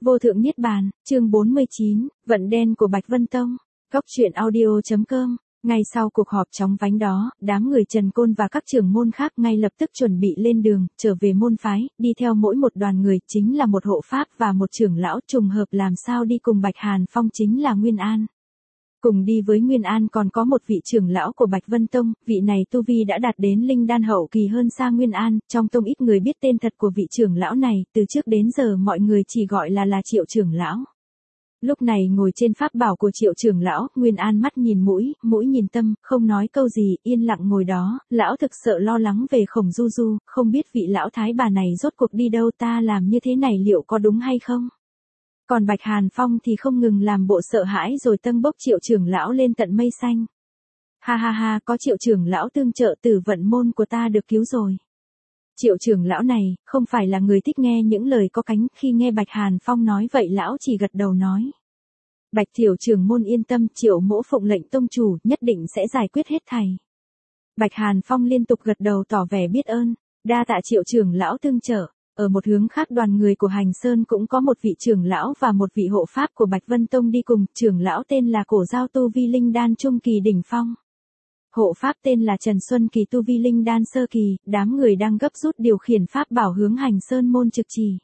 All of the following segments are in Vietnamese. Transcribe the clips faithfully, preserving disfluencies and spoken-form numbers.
Vô thượng niết bàn, chương bốn mươi chín, vận đen của Bạch Vân Tông. Góc truyện audio chấm com. Ngay sau cuộc họp chóng vánh đó, đám người Trần Côn và các trưởng môn khác ngay lập tức chuẩn bị lên đường, trở về môn phái, đi theo mỗi một đoàn người chính là một hộ pháp và một trưởng lão, trùng hợp làm sao đi cùng Bạch Hàn Phong chính là Nguyên An. Cùng đi với Nguyên An còn có một vị trưởng lão của Bạch Vân Tông, vị này tu vi đã đạt đến linh đan hậu kỳ hơn xa Nguyên An, trong tông ít người biết tên thật của vị trưởng lão này, từ trước đến giờ mọi người chỉ gọi là là Triệu trưởng lão. Lúc này ngồi trên pháp bảo của Triệu trưởng lão, Nguyên An mắt nhìn mũi, mũi nhìn tâm, không nói câu gì, yên lặng ngồi đó, lão thực sợ lo lắng về Khổng Du Du, không biết vị lão thái bà này rốt cuộc đi đâu, ta làm như thế này liệu có đúng hay không? Còn Bạch Hàn Phong thì không ngừng làm bộ sợ hãi rồi tâng bốc Triệu trưởng lão lên tận mây xanh. Ha ha ha, có Triệu trưởng lão tương trợ, tử vận môn của ta được cứu rồi. Triệu trưởng lão này, không phải là người thích nghe những lời có cánh, khi nghe Bạch Hàn Phong nói vậy lão chỉ gật đầu nói. Bạch Tiểu trưởng môn yên tâm, Triệu mỗ phụng lệnh tông chủ, nhất định sẽ giải quyết hết thảy. Bạch Hàn Phong liên tục gật đầu tỏ vẻ biết ơn, đa tạ Triệu trưởng lão tương trợ. Ở một hướng khác đoàn người của Hành Sơn cũng có một vị trưởng lão và một vị hộ pháp của Bạch Vân Tông đi cùng, trưởng lão tên là Cổ Giao tu vi linh đan trung kỳ đỉnh phong. Hộ pháp tên là Trần Xuân Kỳ tu vi linh đan sơ kỳ, đám người đang gấp rút điều khiển pháp bảo hướng Hành Sơn môn trực trì.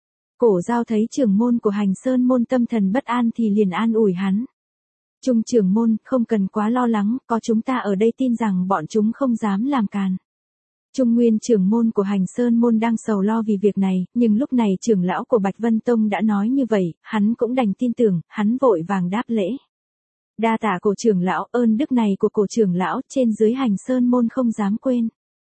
Cổ Giao thấy trưởng môn của Hành Sơn môn tâm thần bất an thì liền an ủi hắn. Trung trưởng môn, không cần quá lo lắng, có chúng ta ở đây tin rằng bọn chúng không dám làm càn. Trung Nguyên trưởng môn của Hành Sơn môn đang sầu lo vì việc này, nhưng lúc này trưởng lão của Bạch Vân Tông đã nói như vậy, hắn cũng đành tin tưởng, hắn vội vàng đáp lễ. Đa tạ cổ trưởng lão, ơn đức này của cổ trưởng lão, trên dưới Hành Sơn môn không dám quên.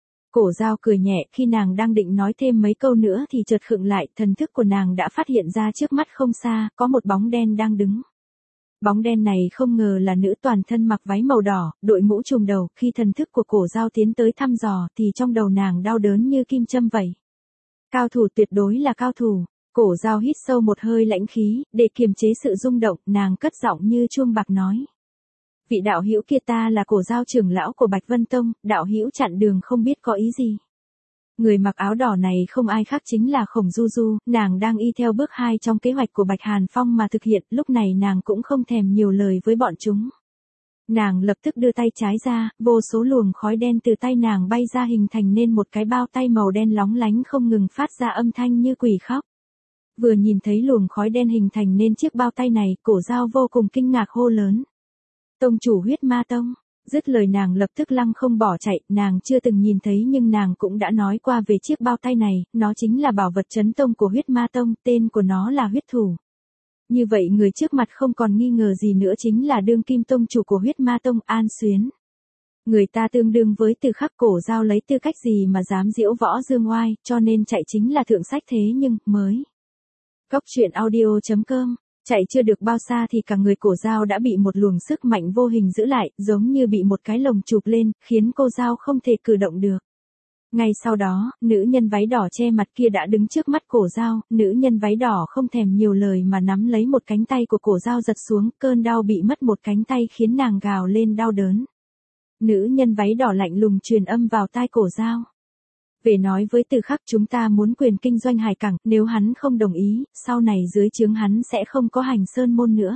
Cổ Giao cười nhẹ, khi nàng đang định nói thêm mấy câu nữa thì chợt khựng lại, thần thức của nàng đã phát hiện ra trước mắt không xa, có một bóng đen đang đứng. Bóng đen này không ngờ là nữ, toàn thân mặc váy màu đỏ, đội mũ trùm đầu, khi thần thức của Cổ Giao tiến tới thăm dò thì trong đầu nàng đau đớn như kim châm vậy. Cao thủ, tuyệt đối là cao thủ. Cổ Giao hít sâu một hơi lãnh khí, để kiềm chế sự rung động, nàng cất giọng như chuông bạc nói. Vị đạo hữu kia ta là Cổ Giao trưởng lão của Bạch Vân Tông, đạo hữu chặn đường không biết có ý gì. Người mặc áo đỏ này không ai khác chính là Khổng Du Du, nàng đang y theo bước hai trong kế hoạch của Bạch Hàn Phong mà thực hiện, lúc này nàng cũng không thèm nhiều lời với bọn chúng. Nàng lập tức đưa tay trái ra, vô số luồng khói đen từ tay nàng bay ra hình thành nên một cái bao tay màu đen lóng lánh không ngừng phát ra âm thanh như quỷ khóc. Vừa nhìn thấy luồng khói đen hình thành nên chiếc bao tay này, Cổ Giao vô cùng kinh ngạc hô lớn. Tông chủ Huyết Ma Tông. Dứt lời nàng lập tức lăng không bỏ chạy, nàng chưa từng nhìn thấy nhưng nàng cũng đã nói qua về chiếc bao tay này, nó chính là bảo vật chấn tông của Huyết Ma Tông, tên của nó là Huyết Thủ. Như vậy người trước mặt không còn nghi ngờ gì nữa chính là đương kim tông chủ của Huyết Ma Tông, An Xuyến. Người ta tương đương với Từ Khắc. Cổ Giao lấy tư cách gì mà dám diễu võ dương oai, cho nên chạy chính là thượng sách, thế nhưng, mới. Góc truyện audio chấm com. Chạy chưa được bao xa thì cả người Cổ Giao đã bị một luồng sức mạnh vô hình giữ lại, giống như bị một cái lồng chụp lên, khiến cô Giao không thể cử động được. Ngay sau đó, nữ nhân váy đỏ che mặt kia đã đứng trước mắt Cổ Giao, nữ nhân váy đỏ không thèm nhiều lời mà nắm lấy một cánh tay của Cổ Giao giật xuống, cơn đau bị mất một cánh tay khiến nàng gào lên đau đớn. Nữ nhân váy đỏ lạnh lùng truyền âm vào tai Cổ Giao. Về nói với Từ Khắc, chúng ta muốn quyền kinh doanh hải cảng, nếu hắn không đồng ý, sau này dưới trướng hắn sẽ không có Hành Sơn môn nữa.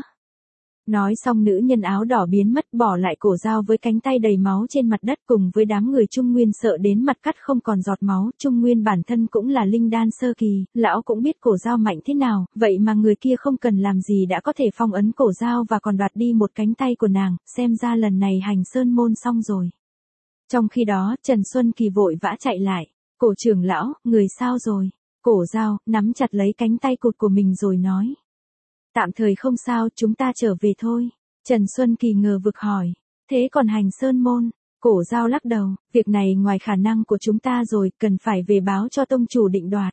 Nói xong nữ nhân áo đỏ biến mất, bỏ lại Cổ Giao với cánh tay đầy máu trên mặt đất cùng với đám người Trung Nguyên sợ đến mặt cắt không còn giọt máu. Trung Nguyên bản thân cũng là linh đan sơ kỳ, lão cũng biết Cổ Giao mạnh thế nào, vậy mà người kia không cần làm gì đã có thể phong ấn Cổ Giao và còn đoạt đi một cánh tay của nàng, xem ra lần này Hành Sơn môn xong rồi. Trong khi đó, Trần Xuân Kỳ vội vã chạy lại. Cổ trưởng lão, người sao rồi? Cổ Giao nắm chặt lấy cánh tay cụt của mình rồi nói. Tạm thời không sao, chúng ta trở về thôi. Trần Xuân Kỳ ngờ vực hỏi. Thế còn Hành Sơn môn? Cổ Giao lắc đầu, việc này ngoài khả năng của chúng ta rồi, cần phải về báo cho tông chủ định đoạt.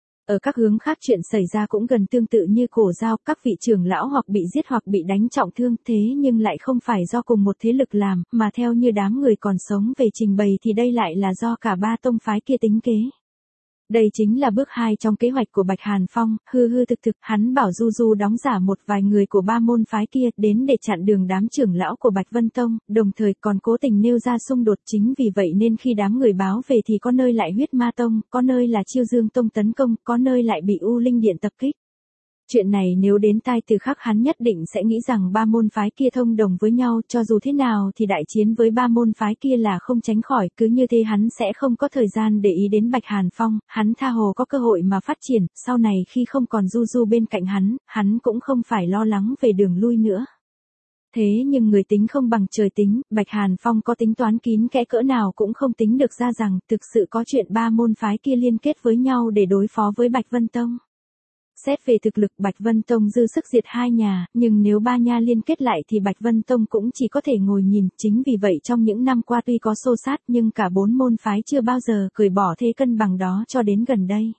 Ở các hướng khác chuyện xảy ra cũng gần tương tự như Cổ Giao, các vị trưởng lão hoặc bị giết hoặc bị đánh trọng thương, thế nhưng lại không phải do cùng một thế lực làm, mà theo như đám người còn sống về trình bày thì đây lại là do cả ba tông phái kia tính kế. Đây chính là bước hai trong kế hoạch của Bạch Hàn Phong, hư hư thực thực, hắn bảo Du Du đóng giả một vài người của ba môn phái kia đến để chặn đường đám trưởng lão của Bạch Vân Tông, đồng thời còn cố tình nêu ra xung đột. Chính vì vậy nên khi đám người báo về thì có nơi lại Huyết Ma Tông, có nơi là Chiêu Dương Tông tấn công, có nơi lại bị U Linh Điện tập kích. Chuyện này nếu đến tai Từ Khắc hắn nhất định sẽ nghĩ rằng ba môn phái kia thông đồng với nhau, cho dù thế nào thì đại chiến với ba môn phái kia là không tránh khỏi, cứ như thế hắn sẽ không có thời gian để ý đến Bạch Hàn Phong, hắn tha hồ có cơ hội mà phát triển, sau này khi không còn Du Du bên cạnh hắn, hắn cũng không phải lo lắng về đường lui nữa. Thế nhưng người tính không bằng trời tính, Bạch Hàn Phong có tính toán kín kẽ cỡ nào cũng không tính được ra rằng thực sự có chuyện ba môn phái kia liên kết với nhau để đối phó với Bạch Vân Tông. Xét về thực lực Bạch Vân Tông dư sức diệt hai nhà, nhưng nếu ba nha liên kết lại thì Bạch Vân Tông cũng chỉ có thể ngồi nhìn, chính vì vậy trong những năm qua tuy có xô xát nhưng cả bốn môn phái chưa bao giờ cởi bỏ thế cân bằng đó cho đến gần đây.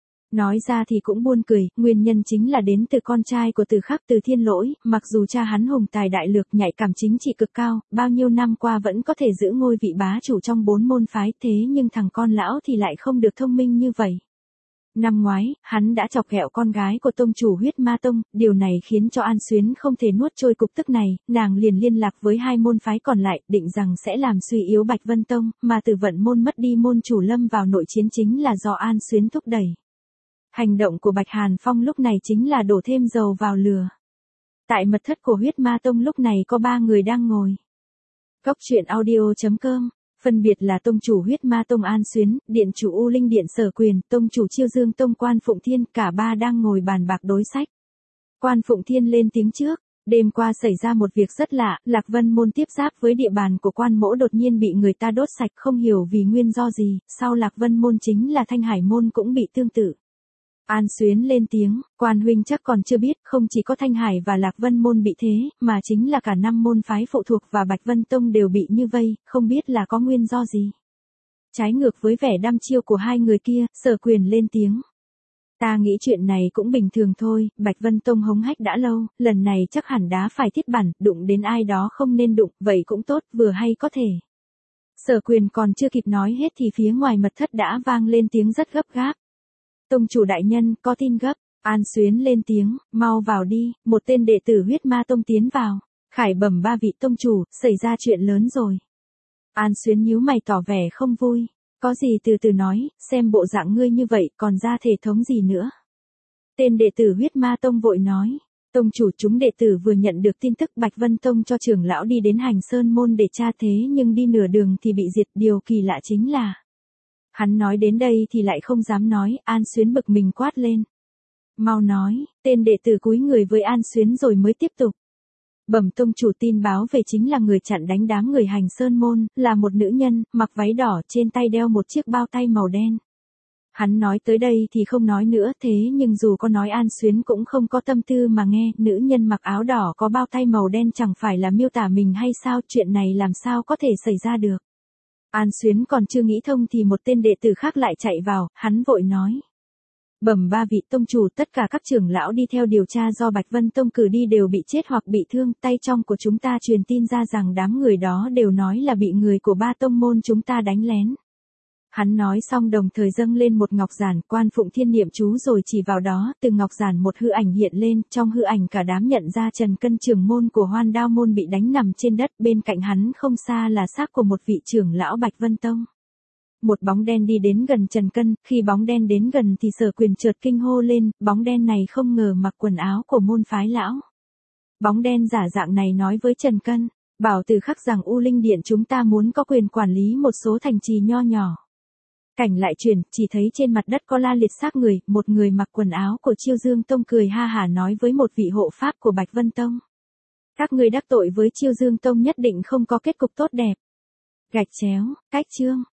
Nói ra thì cũng buồn cười, nguyên nhân chính là đến từ con trai của Từ Khắc Từ Thiên Lỗi, mặc dù cha hắn hùng tài đại lược nhạy cảm chính trị cực cao, bao nhiêu năm qua vẫn có thể giữ ngôi vị bá chủ trong bốn môn phái, thế nhưng thằng con lão thì lại không được thông minh như vậy. Năm ngoái, hắn đã chọc ghẹo con gái của tông chủ Huyết Ma Tông, điều này khiến cho An Xuyến không thể nuốt trôi cục tức này, nàng liền liên lạc với hai môn phái còn lại, định rằng sẽ làm suy yếu Bạch Vân Tông, mà Từ Vận môn mất đi môn chủ lâm vào nội chiến chính là do An Xuyến thúc đẩy. Hành động của Bạch Hàn Phong lúc này chính là đổ thêm dầu vào lửa. Tại mật thất của Huyết Ma Tông lúc này có ba người đang ngồi. Cốc truyện audio chấm com, phân biệt là tông chủ Huyết Ma Tông An Xuyến, điện chủ U Linh Điện Sở Quyền, tông chủ Chiêu Dương Tông Quan Phụng Thiên, cả ba đang ngồi bàn bạc đối sách. Quan Phụng Thiên lên tiếng trước. Đêm qua xảy ra một việc rất lạ, Lạc Vân môn tiếp giáp với địa bàn của Quan Mỗ đột nhiên bị người ta đốt sạch, không hiểu vì nguyên do gì, sau Lạc Vân môn chính là Thanh Hải môn cũng bị tương tự. An Xuyến lên tiếng, Quan huynh chắc còn chưa biết, không chỉ có Thanh Hải và Lạc Vân môn bị thế, mà chính là cả năm môn phái phụ thuộc và Bạch Vân Tông đều bị như vây, không biết là có nguyên do gì. Trái ngược với vẻ đăm chiêu của hai người kia, Sở Quyền lên tiếng. Ta nghĩ chuyện này cũng bình thường thôi, Bạch Vân Tông hống hách đã lâu, lần này chắc hẳn đá phải thiết bản, đụng đến ai đó không nên đụng, vậy cũng tốt, vừa hay có thể. Sở Quyền còn chưa kịp nói hết thì phía ngoài mật thất đã vang lên tiếng rất gấp gáp. Tông chủ đại nhân, có tin gấp. An Xuyến lên tiếng, mau vào đi, một tên đệ tử Huyết Ma Tông tiến vào. Khải bẩm ba vị tông chủ, xảy ra chuyện lớn rồi. An Xuyến nhíu mày tỏ vẻ không vui. Có gì từ từ nói, xem bộ dạng ngươi như vậy còn ra thể thống gì nữa. Tên đệ tử Huyết Ma Tông vội nói. Tông chủ chúng đệ tử vừa nhận được tin tức Bạch Vân Tông cho trưởng lão đi đến Hành Sơn môn để tra thế nhưng đi nửa đường thì bị diệt, điều kỳ lạ chính là. Hắn nói đến đây thì lại không dám nói, An Xuyến bực mình quát lên. Mau nói, tên đệ tử cúi người với An Xuyến rồi mới tiếp tục. Bẩm tông chủ, tin báo về chính là người chặn đánh đám người Hành Sơn môn, là một nữ nhân, mặc váy đỏ, trên tay đeo một chiếc bao tay màu đen. Hắn nói tới đây thì không nói nữa, thế nhưng dù có nói An Xuyến cũng không có tâm tư mà nghe, nữ nhân mặc áo đỏ có bao tay màu đen chẳng phải là miêu tả mình hay sao, chuyện này làm sao có thể xảy ra được. An Xuyến còn chưa nghĩ thông thì một tên đệ tử khác lại chạy vào, hắn vội nói. Bẩm ba vị tông chủ, tất cả các trưởng lão đi theo điều tra do Bạch Vân Tông cử đi đều bị chết hoặc bị thương, tay trong của chúng ta truyền tin ra rằng đám người đó đều nói là bị người của ba tông môn chúng ta đánh lén. Hắn nói xong đồng thời dâng lên một ngọc giản, Quan Phụng Thiên niệm chú rồi chỉ vào đó, từ ngọc giản một hư ảnh hiện lên, trong hư ảnh cả đám nhận ra Trần Cân trưởng môn của Hoan Đao môn bị đánh nằm trên đất, bên cạnh hắn không xa là xác của một vị trưởng lão Bạch Vân Tông. Một bóng đen đi đến gần Trần Cân, khi bóng đen đến gần thì Sở Quyền chợt kinh hô lên, bóng đen này không ngờ mặc quần áo của môn phái lão. Bóng đen giả dạng này nói với Trần Cân, bảo Từ Khắc rằng U Linh Điện chúng ta muốn có quyền quản lý một số thành trì nho nhỏ. Cảnh lại chuyển, chỉ thấy trên mặt đất có la liệt xác người, một người mặc quần áo của Chiêu Dương Tông cười ha hả nói với một vị hộ pháp của Bạch Vân Tông. Các ngươi đắc tội với Chiêu Dương Tông nhất định không có kết cục tốt đẹp. Gạch chéo, cách chương.